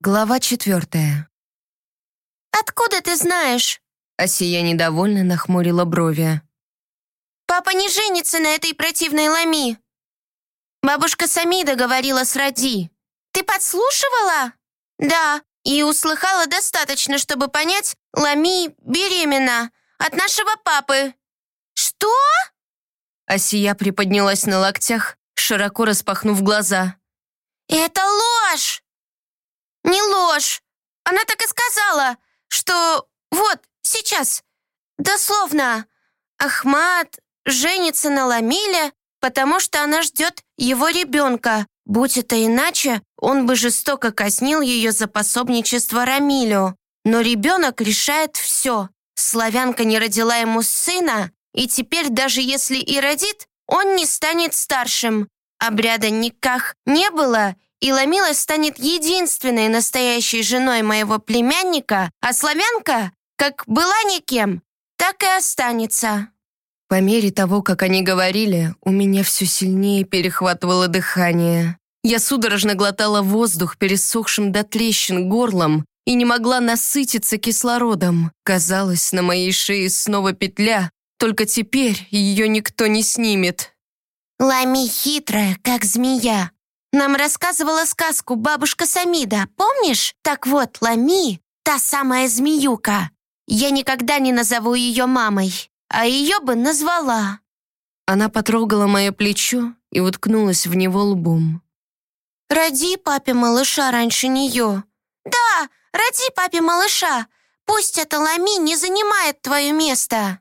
Глава 4. «Откуда ты знаешь?» Асия недовольно нахмурила брови. «Папа не женится на этой противной Лами. Бабушка Самида говорила с Ради. Ты подслушивала?» «Да, и услыхала достаточно, чтобы понять, Лами беременна от нашего папы». «Что?» Асия приподнялась на локтях, широко распахнув глаза. «Это ложь!» «Не ложь! Она так и сказала, что вот, сейчас, дословно, Ахмад женится на Ламиле, потому что она ждет его ребенка. Будь это иначе, он бы жестоко казнил ее за пособничество Рамилю. Но ребенок решает все. Славянка не родила ему сына, и теперь даже если и родит, он не станет старшим. Обряда никах не было, и Ламила станет единственной настоящей женой моего племянника, а славянка, как была никем, так и останется». По мере того, как они говорили, у меня все сильнее перехватывало дыхание. Я судорожно глотала воздух пересохшим до трещин горлом и не могла насытиться кислородом. Казалось, на моей шее снова петля, только теперь ее никто не снимет. «Лами хитрая, как змея. Нам рассказывала сказку бабушка Самида, помнишь? Так вот, Лами — та самая змеюка. Я никогда не назову ее мамой, а ее бы назвала». Она потрогала мое плечо и уткнулась в него лбом. «Роди папе малыша раньше нее». «Да, роди папе малыша. Пусть эта Лами не занимает твое место».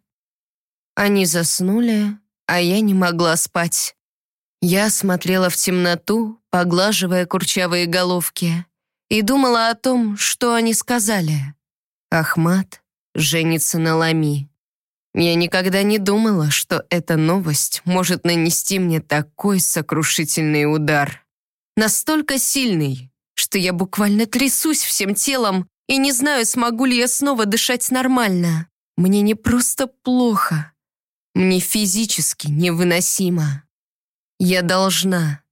Они заснули, а я не могла спать. Я смотрела в темноту, поглаживая курчавые головки, и думала о том, что они сказали. Ахмад женится на Лами. Я никогда не думала, что эта новость может нанести мне такой сокрушительный удар. Настолько сильный, что я буквально трясусь всем телом и не знаю, смогу ли я снова дышать нормально. Мне не просто плохо, мне физически невыносимо. Я должна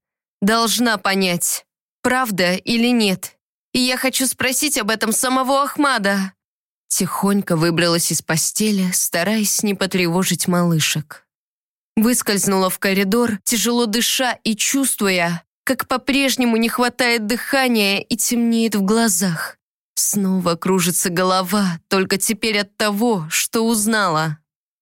понять, правда или нет. И я хочу спросить об этом самого Ахмада. Тихонько выбралась из постели, стараясь не потревожить малышек. Выскользнула в коридор, тяжело дыша и чувствуя, как по-прежнему не хватает дыхания и темнеет в глазах. Снова кружится голова, только теперь от того, что узнала.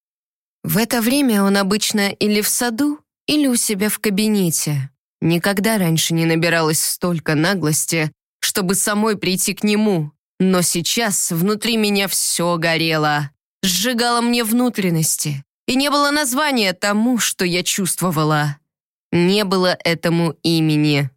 В это время он обычно или в саду, или у себя в кабинете. Никогда раньше не набиралось столько наглости, чтобы самой прийти к нему. Но сейчас внутри меня все горело, сжигало мне внутренности. И не было названия тому, что я чувствовала. Не было этому имени.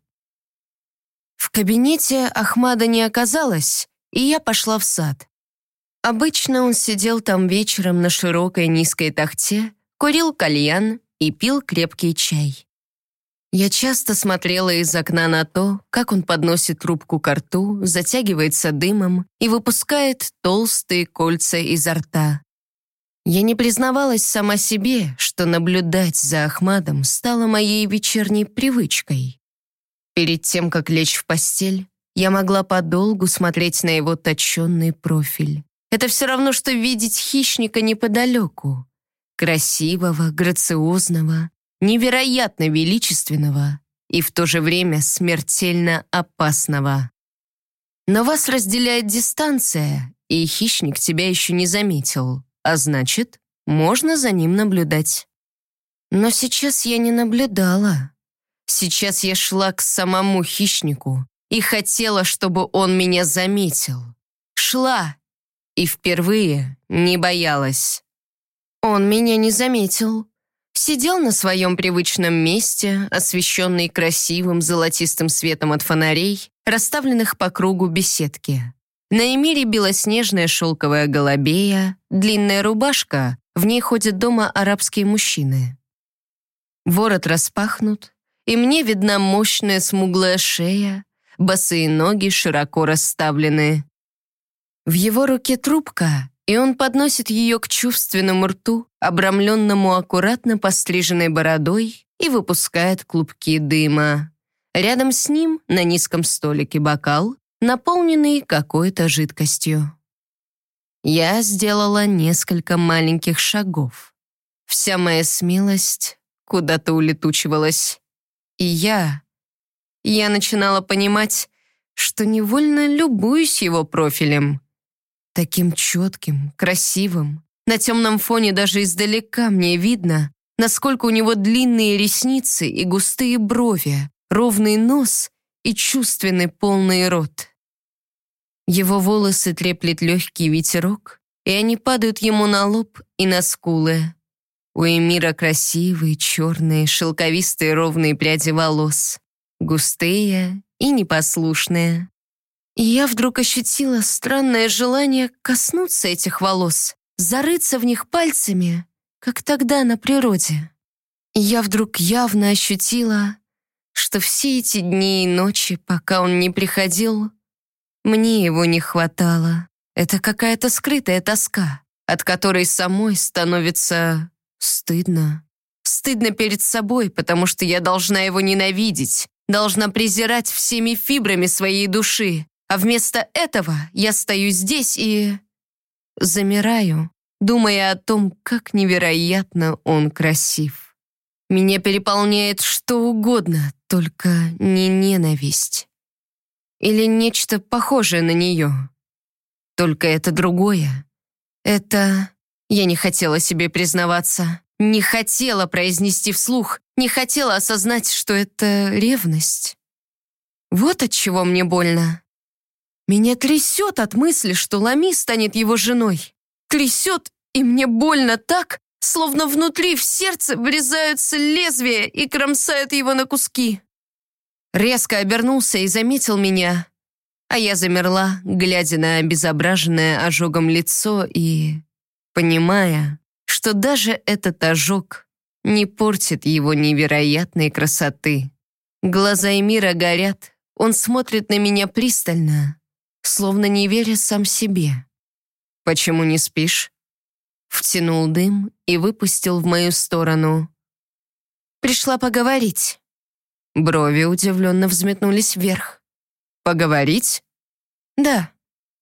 В кабинете Ахмада не оказалось, и я пошла в сад. Обычно он сидел там вечером на широкой низкой тахте, курил кальян и пил крепкий чай. Я часто смотрела из окна на то, как он подносит трубку ко рту, затягивается дымом и выпускает толстые кольца изо рта. Я не признавалась сама себе, что наблюдать за Ахмадом стало моей вечерней привычкой. Перед тем, как лечь в постель, я могла подолгу смотреть на его точенный профиль. Это все равно, что видеть хищника неподалеку. Красивого, грациозного, невероятно величественного и в то же время смертельно опасного. Но вас разделяет дистанция, и хищник тебя еще не заметил, а значит, можно за ним наблюдать. Но сейчас я не наблюдала. Сейчас я шла к самому хищнику и хотела, чтобы он меня заметил. Шла и впервые не боялась. Он меня не заметил. Сидел на своем привычном месте, освещенный красивым золотистым светом от фонарей, расставленных по кругу беседки. На Эмире белоснежная шелковая голубея, длинная рубашка, в ней ходят дома арабские мужчины. Ворот распахнут, и мне видна мощная смуглая шея, босые ноги широко расставлены. В его руке трубка, и он подносит ее к чувственному рту, обрамленному аккуратно постриженной бородой, и выпускает клубки дыма. Рядом с ним на низком столике бокал, наполненный какой-то жидкостью. Я сделала несколько маленьких шагов. Вся моя смелость куда-то улетучивалась. И я начинала понимать, что невольно любуюсь его профилем. Таким четким, красивым. На темном фоне даже издалека мне видно, насколько у него длинные ресницы и густые брови, ровный нос и чувственный полный рот. Его волосы треплет легкий ветерок, и они падают ему на лоб и на скулы. У Эмира красивые, черные, шелковистые ровные пряди волос, густые и непослушные. И я вдруг ощутила странное желание коснуться этих волос, зарыться в них пальцами, как тогда на природе. И я вдруг явно ощутила, что все эти дни и ночи, пока он не приходил, мне его не хватало. Это какая-то скрытая тоска, от которой самой становится стыдно. Стыдно перед собой, потому что я должна его ненавидеть, должна презирать всеми фибрами своей души. А вместо этого я стою здесь и замираю, думая о том, как невероятно он красив. Меня переполняет что угодно, только не ненависть. Или нечто похожее на нее. Только это другое. Это... Я не хотела себе признаваться, не хотела произнести вслух, не хотела осознать, что это ревность. Вот от чего мне больно. Меня трясет от мысли, что Лами станет его женой. Трясет, и мне больно так, словно внутри в сердце врезаются лезвия и кромсают его на куски. Резко обернулся и заметил меня, а я замерла, глядя на обезображенное ожогом лицо и понимая, что даже этот ожог не портит его невероятной красоты. Глаза Эмира горят, он смотрит на меня пристально, словно не веря сам себе. «Почему не спишь?» Втянул дым и выпустил в мою сторону. «Пришла поговорить». Брови удивленно взметнулись вверх. «Поговорить?» «Да».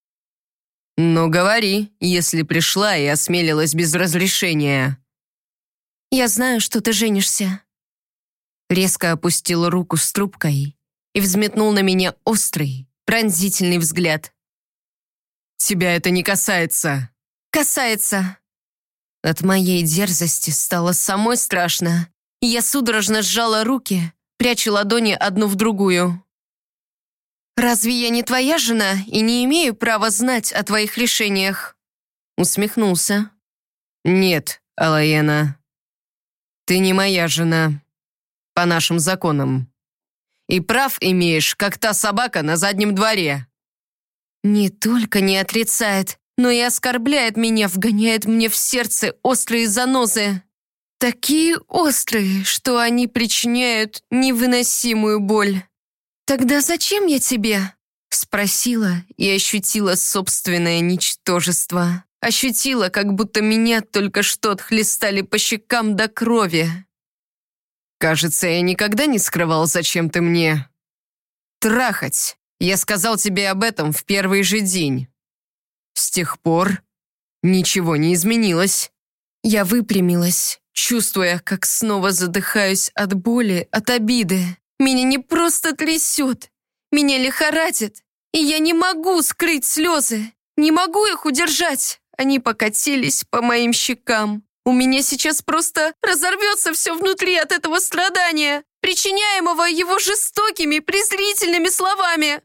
«Ну, говори, если пришла и осмелилась без разрешения». «Я знаю, что ты женишься». Резко опустил руку с трубкой и взметнул на меня острый, пронзительный взгляд. «Тебя это не касается». «Касается». От моей дерзости стало самой страшно, и я судорожно сжала руки, пряча ладони одну в другую. «Разве я не твоя жена и не имею права знать о твоих решениях?» Усмехнулся. «Нет, Алаена, ты не моя жена, по нашим законам. И прав имеешь, как та собака на заднем дворе». Не только не отрицает, но и оскорбляет меня, вгоняет мне в сердце острые занозы. Такие острые, что они причиняют невыносимую боль. «Тогда зачем я тебе?» Спросила и ощутила собственное ничтожество. Ощутила, как будто меня только что отхлестали по щекам до крови. «Кажется, я никогда не скрывал, зачем ты мне. Трахать. Я сказал тебе об этом в первый же день. С тех пор ничего не изменилось». Я выпрямилась, чувствуя, как снова задыхаюсь от боли, от обиды. Меня не просто трясет, меня лихорадит, и я не могу скрыть слезы, не могу их удержать. Они покатились по моим щекам. У меня сейчас просто разорвется все внутри от этого страдания, причиняемого его жестокими, презрительными словами.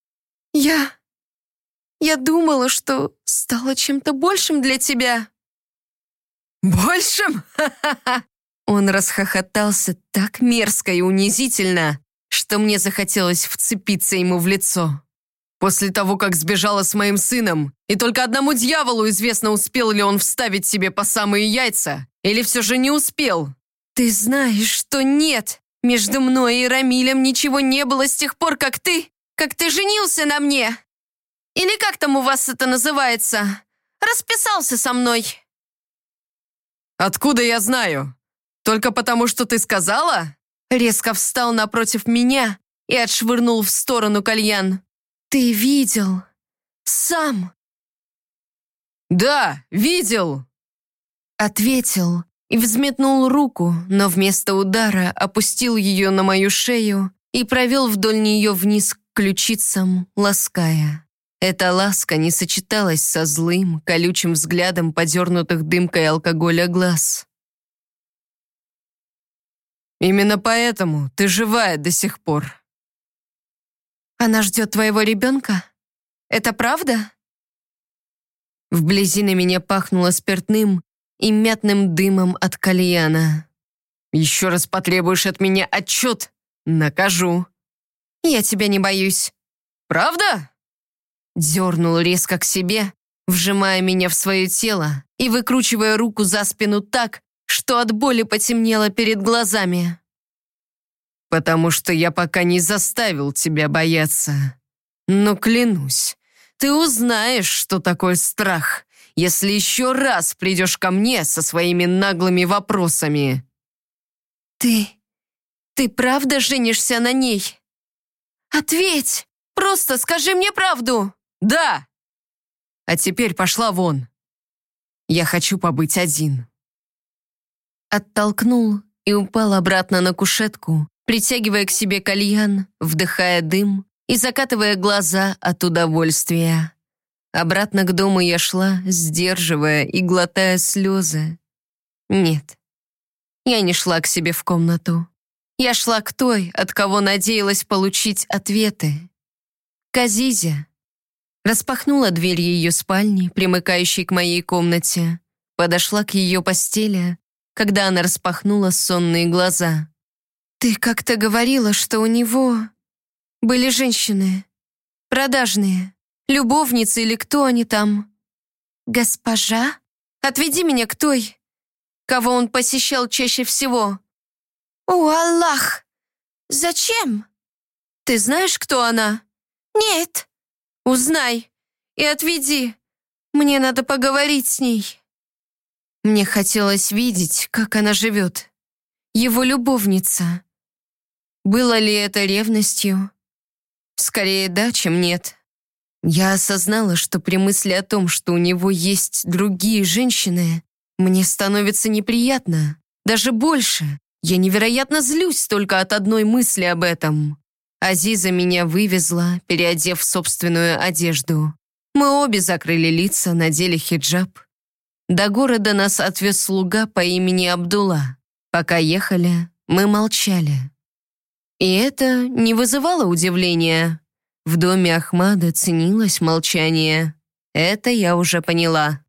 Я думала, что стала чем-то большим для тебя». «Большим? Ха-ха-ха!» Он расхохотался так мерзко и унизительно, что мне захотелось вцепиться ему в лицо. «После того, как сбежала с моим сыном, и только одному дьяволу известно, успел ли он вставить себе по самые яйца, или все же не успел». «Ты знаешь, что нет. Между мной и Рамилем ничего не было с тех пор, как ты женился на мне. Или как там у вас это называется? Расписался со мной». «Откуда я знаю? Только потому, что ты сказала?» Резко встал напротив меня и отшвырнул в сторону кальян. Ты видел? Сам? «Да, видел!» Ответил и взметнул руку, но вместо удара опустил ее на мою шею и провел вдоль нее вниз к ключицам, лаская. Эта ласка не сочеталась со злым, колючим взглядом подернутых дымкой алкоголя глаз. «Именно поэтому ты живая до сих пор». Она ждет твоего ребенка? Это правда? Вблизи на меня пахнуло спиртным и мятным дымом от кальяна. «Еще раз потребуешь от меня отчет? Накажу». Я тебя не боюсь. «Правда?» Дернул резко к себе, вжимая меня в свое тело и выкручивая руку за спину так, что от боли потемнело перед глазами. «Потому что я пока не заставил тебя бояться. Но клянусь, ты узнаешь, что такое страх, если еще раз придешь ко мне со своими наглыми вопросами». Ты правда женишься на ней? Ответь! Просто скажи мне правду!» «Да! А теперь пошла вон. Я хочу побыть один». Оттолкнул и упал обратно на кушетку, притягивая к себе кальян, вдыхая дым и закатывая глаза от удовольствия. Обратно к дому я шла, сдерживая и глотая слезы. Нет, я не шла к себе в комнату. Я шла к той, от кого надеялась получить ответы. К Азизе. Распахнула дверь ее спальни, примыкающей к моей комнате. Подошла к ее постели, когда она распахнула сонные глаза. «Ты как-то говорила, что у него были женщины. Продажные. Любовницы или кто они там?» «Госпожа? Отведи меня к той, кого он посещал чаще всего». «О, Аллах! Зачем?» «Ты знаешь, кто она?» «Нет». «Узнай и отведи. Мне надо поговорить с ней». Мне хотелось видеть, как она живет. Его любовница. Было ли это ревностью? Скорее да, чем нет. Я осознала, что при мысли о том, что у него есть другие женщины, мне становится неприятно, даже больше. Я невероятно злюсь только от одной мысли об этом. Азиза меня вывезла, переодев в собственную одежду. Мы обе закрыли лица, надели хиджаб. До города нас отвез слуга по имени Абдулла. Пока ехали, мы молчали. И это не вызывало удивления. В доме Ахмада ценилось молчание. Это я уже поняла.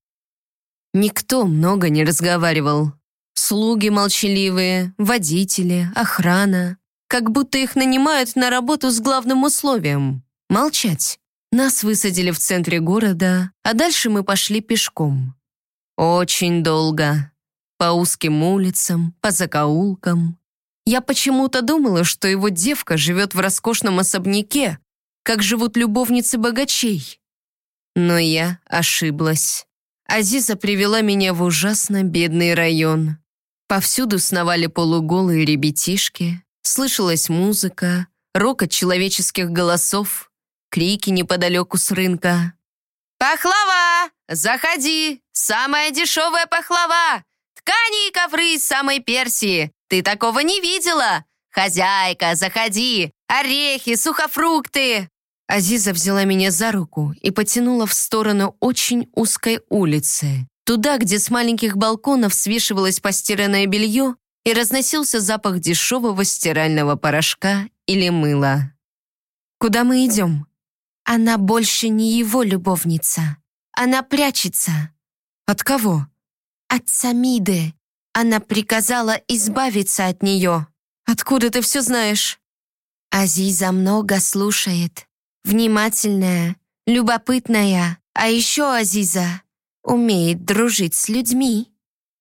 Никто много не разговаривал. Слуги молчаливые, водители, охрана. Как будто их нанимают на работу с главным условием — молчать. Нас высадили в центре города, а дальше мы пошли пешком. Очень долго. По узким улицам, по закоулкам. Я почему-то думала, что его девка живет в роскошном особняке, как живут любовницы богачей. Но я ошиблась. Азиза привела меня в ужасно бедный район. Повсюду сновали полуголые ребятишки, слышалась музыка, рокот человеческих голосов, крики неподалеку с рынка. «Пахлава! Заходи! Самая дешевая пахлава! Ткани и ковры из самой Персии! Ты такого не видела? Хозяйка, заходи! Орехи, сухофрукты!» Азиза взяла меня за руку и потянула в сторону очень узкой улицы, туда, где с маленьких балконов свешивалось постиранное белье и разносился запах дешевого стирального порошка или мыла. «Куда мы идем?» Она больше не его любовница. Она прячется. «От кого?» От Самиды. Она приказала избавиться от нее. «Откуда ты все знаешь?» Азиза много слушает. Внимательная, любопытная. А еще Азиза умеет дружить с людьми.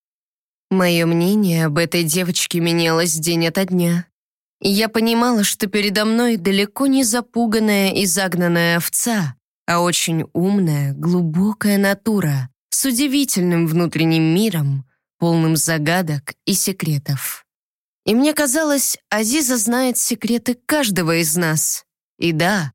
Мое мнение об этой девочке менялось день ото дня. И я понимала, что передо мной далеко не запуганная и загнанная овца, а очень умная, глубокая натура с удивительным внутренним миром, полным загадок и секретов. И мне казалось, Азиза знает секреты каждого из нас. И да,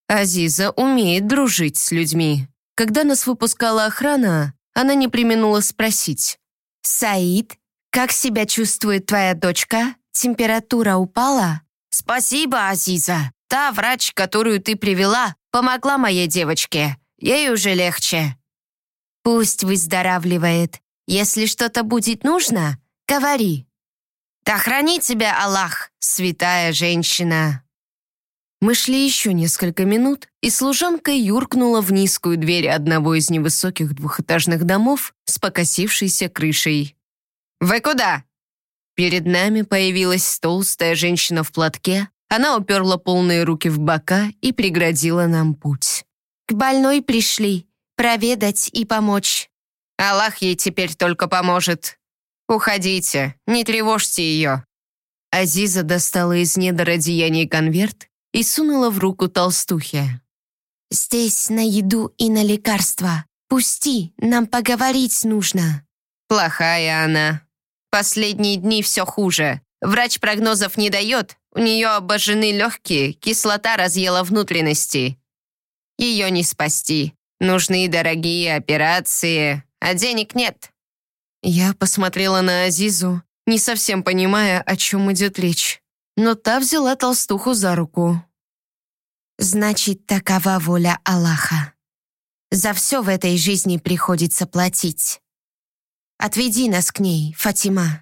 Азиза умеет дружить с людьми. Когда нас выпускала охрана, она не преминула спросить. «Саид, как себя чувствует твоя дочка? Температура упала?» «Спасибо, Азиза. Та врач, которую ты привела, помогла моей девочке. Ей уже легче». «Пусть выздоравливает. Если что-то будет нужно, говори». «Да хранит тебя Аллах, святая женщина». Мы шли еще несколько минут, и служанка юркнула в низкую дверь одного из невысоких двухэтажных домов с покосившейся крышей. «Вы куда?» Перед нами появилась толстая женщина в платке. Она уперла полные руки в бока и преградила нам путь. «К больной пришли, проведать и помочь». «Аллах ей теперь только поможет. Уходите, не тревожьте ее». Азиза достала из недр одеяния конверт и сунула в руку толстухе. «Здесь на еду и на лекарства. Пусти, нам поговорить нужно». Плохая она. Последние дни все хуже. Врач прогнозов не дает. У нее обожжены легкие, кислота разъела внутренности. Ее не спасти. Нужны дорогие операции, а денег нет. Я посмотрела на Азизу, не совсем понимая, о чем идет речь. Но та взяла толстуху за руку. «Значит, такова воля Аллаха. За все в этой жизни приходится платить. Отведи нас к ней, Фатима».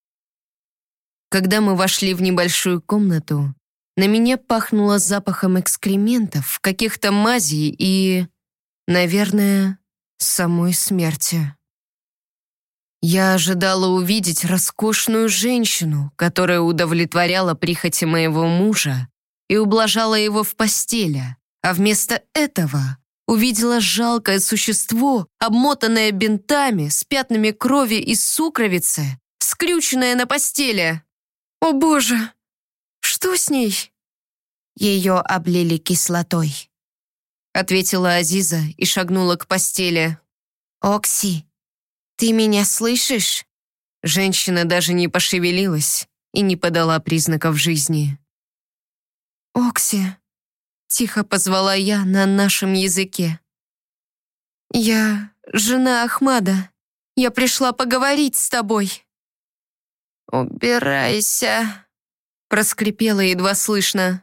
Когда мы вошли в небольшую комнату, на меня пахнуло запахом экскрементов, каких-то мазей и, наверное, самой смерти. Я ожидала увидеть роскошную женщину, которая удовлетворяла прихоти моего мужа и ублажала его в постели, а вместо этого увидела жалкое существо, обмотанное бинтами, с пятнами крови и сукровицы, скрюченное на постели. «О боже, что с ней?» «Ее облили кислотой», — ответила Азиза и шагнула к постели. «Окси, ты меня слышишь?» Женщина даже не пошевелилась и не подала признаков жизни. «Окси», — тихо позвала я на нашем языке. «Я жена Ахмада. Я пришла поговорить с тобой». «Убирайся», — проскрипела едва слышно.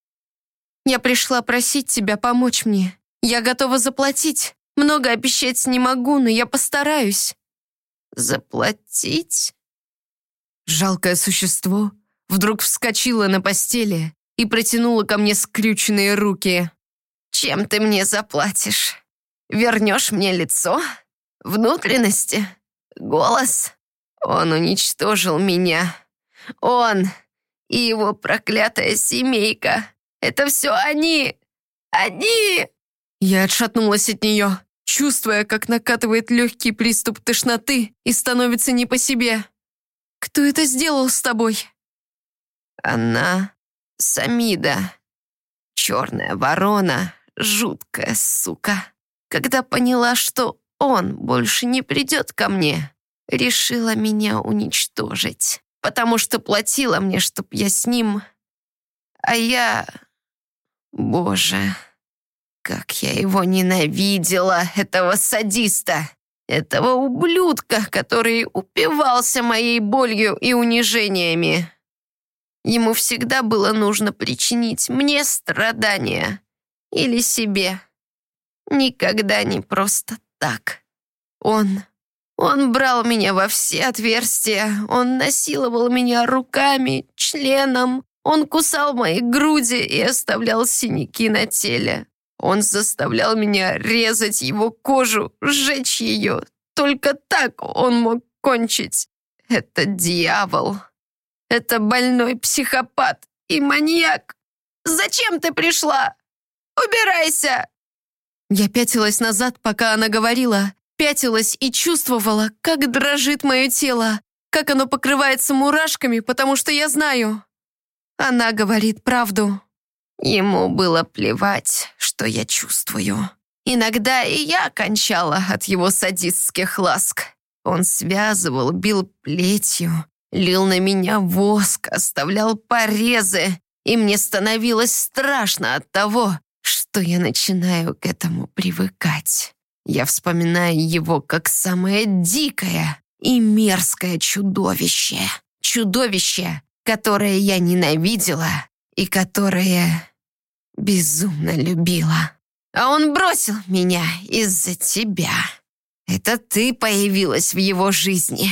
«Я пришла просить тебя помочь мне. Я готова заплатить. Много обещать не могу, но я постараюсь». «Заплатить?» Жалкое существо вдруг вскочило на постели и протянула ко мне скрюченные руки. «Чем ты мне заплатишь? Вернешь мне лицо? Внутренности? Голос? Он уничтожил меня. Он и его проклятая семейка. Это все они! Они!» Я отшатнулась от нее, чувствуя, как накатывает легкий приступ тошноты и становится не по себе. «Кто это сделал с тобой?» «Она Самида. Черная ворона, жуткая сука. Когда поняла, что он больше не придет ко мне, решила меня уничтожить, потому что платила мне, чтоб я с ним... А я... Боже, как я его ненавидела, этого садиста, этого ублюдка, который упивался моей болью и унижениями. Ему всегда было нужно причинить мне страдания или себе. Никогда не просто так. Он брал меня во все отверстия, он насиловал меня руками, членом, он кусал мои груди и оставлял синяки на теле. Он заставлял меня резать его кожу, сжечь ее. Только так он мог кончить. Это дьявол. Это больной психопат и маньяк. Зачем ты пришла? Убирайся!» Я пятилась назад, пока она говорила. Пятилась и чувствовала, как дрожит мое тело, как оно покрывается мурашками, потому что я знаю. Она говорит правду. Ему было плевать, что я чувствую. Иногда и я кончала от его садистских ласк. Он связывал, бил плетью, лил на меня воск, оставлял порезы, и мне становилось страшно от того, что что я начинаю к этому привыкать. Я вспоминаю его как самое дикое и мерзкое чудовище. Чудовище, которое я ненавидела и которое безумно любила. А он бросил меня из-за тебя. Это ты появилась в его жизни.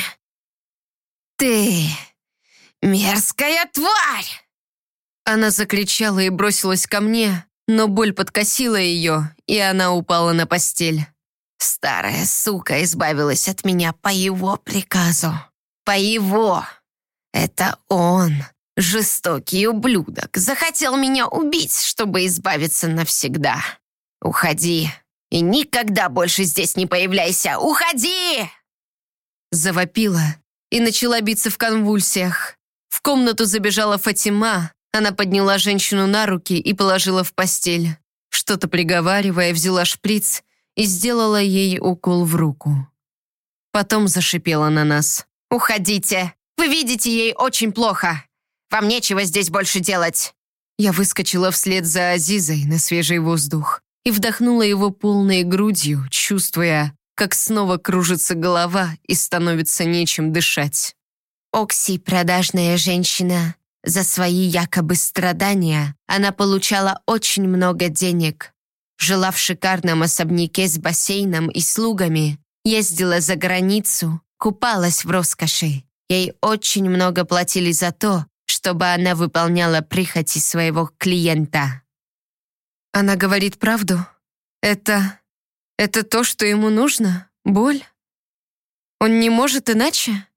Ты мерзкая тварь!» Она закричала и бросилась ко мне, но боль подкосила ее, и она упала на постель. Старая сука избавилась от меня по его приказу. По его. Это он, жестокий ублюдок, захотел меня убить, чтобы избавиться навсегда. Уходи и никогда больше здесь не появляйся. Уходи!» Завопила и начала биться в конвульсиях. В комнату забежала Фатима. Она подняла женщину на руки и положила в постель. Что-то приговаривая, взяла шприц и сделала ей укол в руку. Потом зашипела на нас. «Уходите! Вы видите, ей очень плохо! Вам нечего здесь больше делать!» Я выскочила вслед за Азизой на свежий воздух и вдохнула его полной грудью, чувствуя, как снова кружится голова и становится нечем дышать. Окси — продажная женщина. За свои якобы страдания она получала очень много денег. Жила в шикарном особняке с бассейном и слугами, ездила за границу, купалась в роскоши. Ей очень много платили за то, чтобы она выполняла прихоти своего клиента. Она говорит правду? Это то, что ему нужно? Боль? Он не может иначе?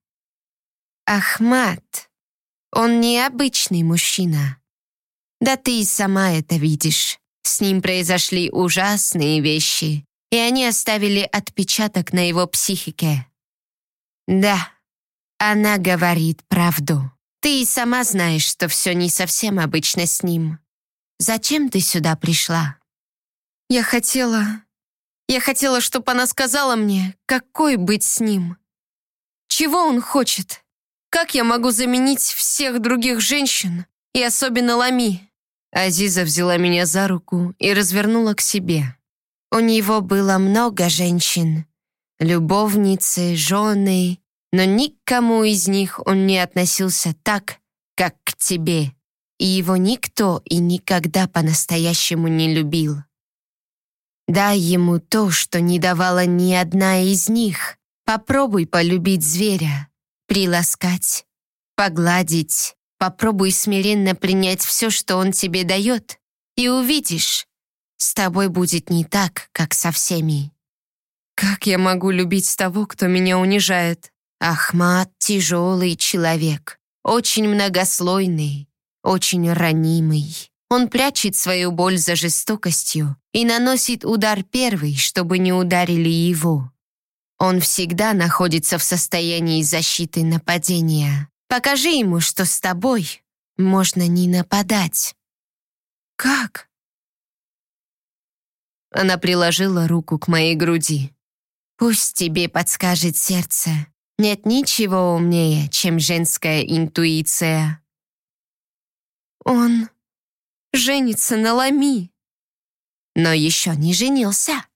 Ахмад. Он необычный мужчина. Да ты и сама это видишь. С ним произошли ужасные вещи, и они оставили отпечаток на его психике. Да, она говорит правду. Ты и сама знаешь, что все не совсем обычно с ним. Зачем ты сюда пришла? Я хотела, чтобы она сказала мне, какой быть с ним. Чего он хочет? Как я могу заменить всех других женщин, и особенно Лами?» Азиза взяла меня за руку и развернула к себе. У него было много женщин, любовницы, жены, но никому из них он не относился так, как к тебе, и его никто и никогда по-настоящему не любил. Дай ему то, что не давала ни одна из них. Попробуй полюбить зверя. Приласкать, погладить, попробуй смиренно принять все, что он тебе дает, и увидишь, с тобой будет не так, как со всеми. Как я могу любить того, кто меня унижает? Ахмад — тяжелый человек, очень многослойный, очень ранимый. Он прячет свою боль за жестокостью и наносит удар первый, чтобы не ударили его. Он всегда находится в состоянии защиты нападения. Покажи ему, что с тобой можно не нападать. Как? Она приложила руку к моей груди. Пусть тебе подскажет сердце. Нет ничего умнее, чем женская интуиция. Он женится на Лами. Но еще не женился.